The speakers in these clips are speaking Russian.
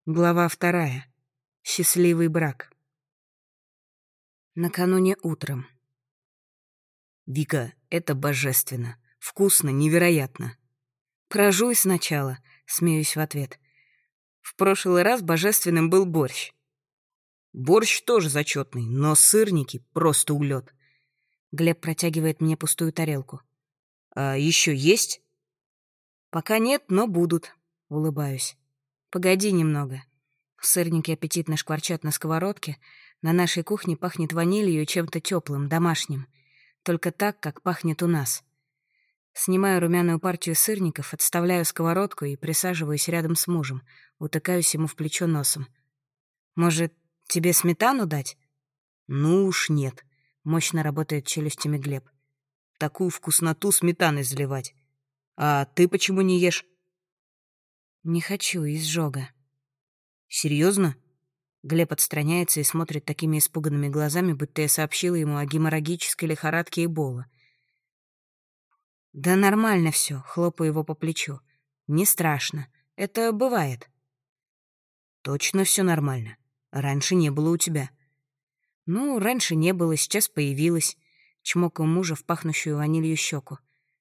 Глава 2. Счастливый брак. Накануне утром. «Вика, это божественно. Вкусно, невероятно». «Прожуй сначала», — смеюсь в ответ. «В прошлый раз божественным был борщ». «Борщ тоже зачетный, но сырники — просто улет». Глеб протягивает мне пустую тарелку. «А еще есть?» «Пока нет, но будут», — улыбаюсь. «Погоди немного». Сырники аппетитно шкварчат на сковородке. На нашей кухне пахнет ванилью и чем-то теплым, домашним. Только так, как пахнет у нас. Снимаю румяную партию сырников, отставляю сковородку и присаживаюсь рядом с мужем, утыкаюсь ему в плечо носом. «Может, тебе сметану дать?» «Ну уж нет», — мощно работает челюстями Глеб. «Такую вкусноту сметаной заливать. А ты почему не ешь?» «Не хочу, изжога». «Серьезно?» Глеб отстраняется и смотрит такими испуганными глазами, будто я сообщила ему о геморрагической лихорадке Эбола. «Да нормально все», — хлопаю его по плечу. «Не страшно. Это бывает». «Точно все нормально. Раньше не было у тебя». «Ну, раньше не было, сейчас появилось», — чмокаю мужа в пахнущую ванилью щеку.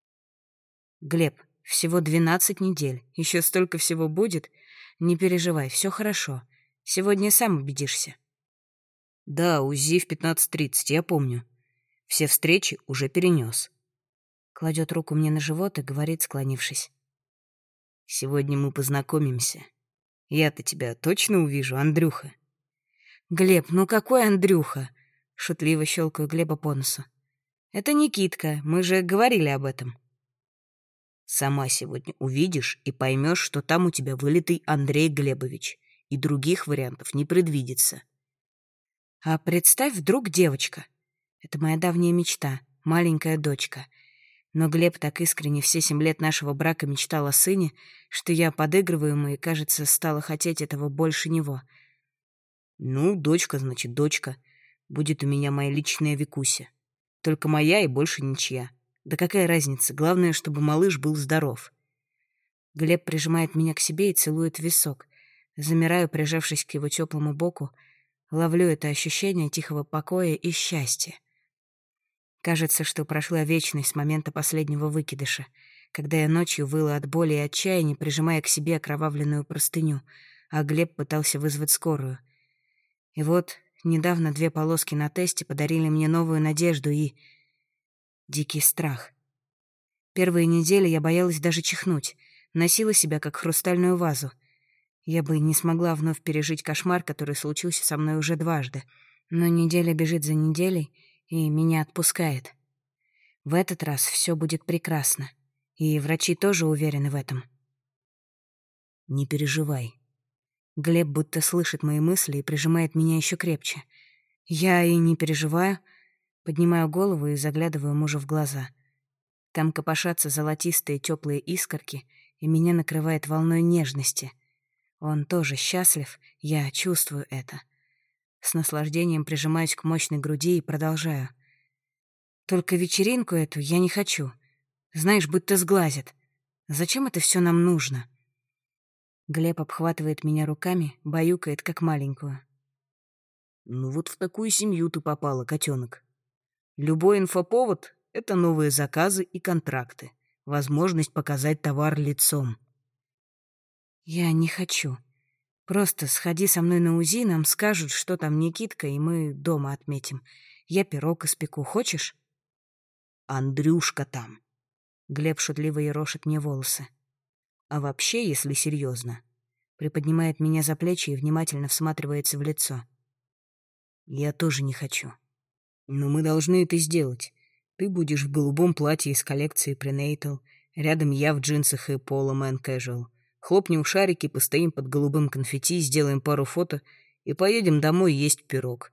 «Глеб, всего 12 недель. Еще столько всего будет. Не переживай, все хорошо. Сегодня сам убедишься». «Да, УЗИ в 15:30, я помню. Все встречи уже перенес». Кладет руку мне на живот и говорит, склонившись. «Сегодня мы познакомимся. Я-то тебя точно увижу, Андрюха?» «Глеб, ну какой Андрюха?» Шутливо щелкаю Глеба по носу. «Это Никитка, мы же говорили об этом». «Сама сегодня увидишь и поймешь, что там у тебя вылитый Андрей Глебович, и других вариантов не предвидится». «А представь, вдруг девочка. Это моя давняя мечта, маленькая дочка. Но Глеб так искренне все 7 лет нашего брака мечтал о сыне, что я подыгрываю ему и, кажется, стала хотеть этого больше него». «Ну, дочка, значит, дочка. Будет у меня моя личная Викуся. Только моя и больше ничья. Да какая разница, главное, чтобы малыш был здоров». Глеб прижимает меня к себе и целует в висок. Замираю, прижавшись к его теплому боку, ловлю это ощущение тихого покоя и счастья. Кажется, что прошла вечность с момента последнего выкидыша, когда я ночью выла от боли и отчаяния, прижимая к себе окровавленную простыню, а Глеб пытался вызвать скорую. И вот недавно 2 полоски на тесте подарили мне новую надежду и дикий страх. Первые недели я боялась даже чихнуть, носила себя как хрустальную вазу. Я бы не смогла вновь пережить кошмар, который случился со мной уже дважды. Но неделя бежит за неделей, и меня отпускает. В этот раз все будет прекрасно. И врачи тоже уверены в этом. «Не переживай». Глеб будто слышит мои мысли и прижимает меня еще крепче. Я и не переживаю. Поднимаю голову и заглядываю мужу в глаза. Там копошатся золотистые теплые искорки, и меня накрывает волной нежности. Он тоже счастлив, я чувствую это. С наслаждением прижимаюсь к мощной груди и продолжаю. Только вечеринку эту я не хочу. Знаешь, будто сглазят. Зачем это все нам нужно? Глеб обхватывает меня руками, баюкает, как маленькую. «Ну вот в такую семью ты попала, котенок. Любой инфоповод — это новые заказы и контракты, возможность показать товар лицом». «Я не хочу. Просто сходи со мной на УЗИ, нам скажут, что там Никитка, и мы дома отметим. Я пирог испеку. Хочешь?» «Андрюшка там». Глеб шутливо ерошит мне волосы. «А вообще, если серьезно», приподнимает меня за плечи и внимательно всматривается в лицо. «Я тоже не хочу. Но мы должны это сделать. Ты будешь в голубом платье из коллекции Prenatal, рядом я в джинсах и поло Man Casual. Хлопнем в шарики, постоим под голубым конфетти, сделаем пару фото и поедем домой есть пирог».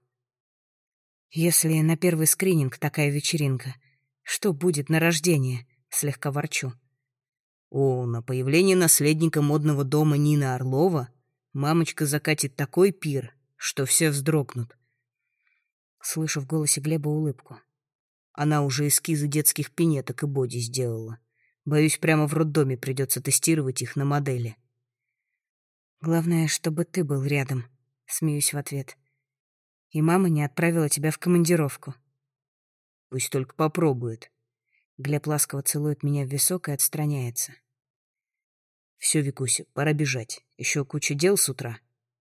«Если на первый скрининг такая вечеринка, что будет на рождение?» Слегка ворчу. «О, на появление наследника модного дома Нины Орлова мамочка закатит такой пир, что все вздрогнут». Слышу в голосе Глеба улыбку. Она уже эскизы детских пинеток и боди сделала. Боюсь, прямо в роддоме придется тестировать их на модели. Главное, чтобы ты был рядом, смеюсь в ответ. И мама не отправила тебя в командировку. Пусть только попробует. Глеб ласково целует меня в висок и отстраняется. Все, Викуся, пора бежать. Еще куча дел с утра.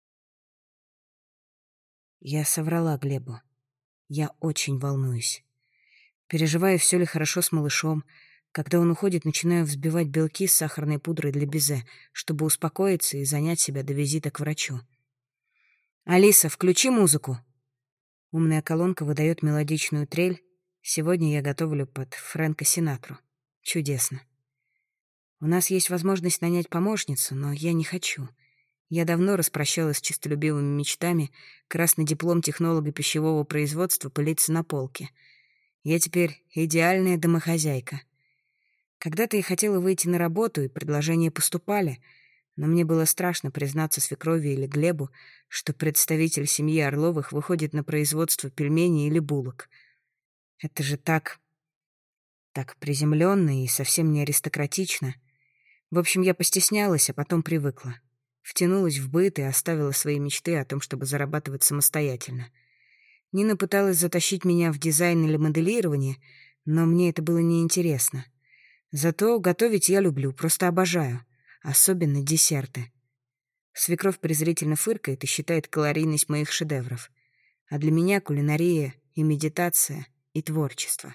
Я соврала Глебу. Я очень волнуюсь. Переживаю, все ли хорошо с малышом. Когда он уходит, начинаю взбивать белки с сахарной пудрой для безе, чтобы успокоиться и занять себя до визита к врачу. «Алиса, включи музыку!» Умная колонка выдает мелодичную трель. Сегодня я готовлю под Фрэнка Синатру. Чудесно. У нас есть возможность нанять помощницу, но я не хочу. Я давно распрощалась с честолюбивыми мечтами, красный диплом технолога пищевого производства пылится на полке. Я теперь идеальная домохозяйка. Когда-то я хотела выйти на работу, и предложения поступали, но мне было страшно признаться свекрови или Глебу, что представитель семьи Орловых выходит на производство пельменей или булок. Это же так приземленно и совсем не аристократично. В общем, я постеснялась, а потом привыкла. Втянулась в быт и оставила свои мечты о том, чтобы зарабатывать самостоятельно. Нина пыталась затащить меня в дизайн или моделирование, но мне это было неинтересно. Зато готовить я люблю, просто обожаю. Особенно десерты. Свекровь презрительно фыркает и считает калорийность моих шедевров. А для меня кулинария и медитация, и творчество.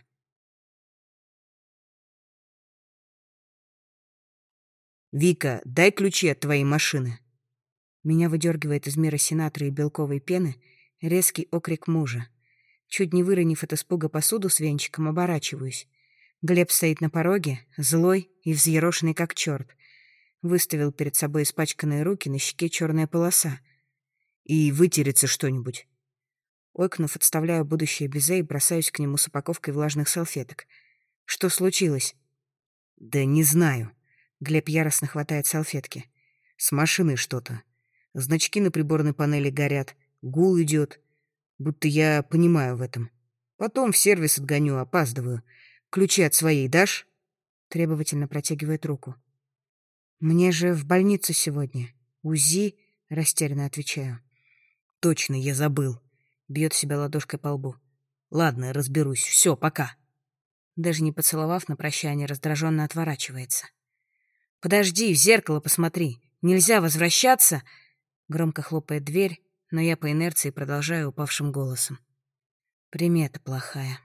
«Вика, дай ключи от твоей машины». Меня выдергивает из мира Синатры и белковой пены резкий окрик мужа. Чуть не выронив от испуга посуду с венчиком, оборачиваюсь. Глеб стоит на пороге, злой и взъерошенный как черт. Выставил перед собой испачканные руки, на щеке черная полоса. «И вытереться что-нибудь». Ойкнув, отставляю будущее безе и бросаюсь к нему с упаковкой влажных салфеток. Что случилось? «Да не знаю». Глеб яростно хватает салфетки. «С машиной что-то. Значки на приборной панели горят, гул идет. Будто я понимаю в этом. Потом в сервис отгоню, опаздываю. Ключи от своей дашь?» Требовательно протягивает руку. «Мне же в больницу сегодня. УЗИ», — растерянно отвечаю. «Точно, я забыл». Бьет себя ладошкой по лбу. «Ладно, разберусь. Все, пока». Даже не поцеловав на прощание, раздраженно отворачивается. «Подожди, в зеркало посмотри. Нельзя возвращаться!» Громко хлопает дверь, но я по инерции продолжаю упавшим голосом. Примета плохая.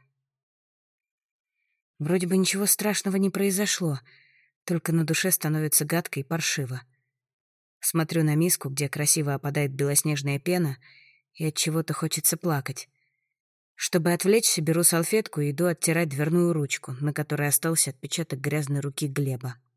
Вроде бы ничего страшного не произошло, только на душе становится гадко и паршиво. Смотрю на миску, где красиво опадает белоснежная пена, и от чего-то хочется плакать. Чтобы отвлечься, беру салфетку и иду оттирать дверную ручку, на которой остался отпечаток грязной руки Глеба.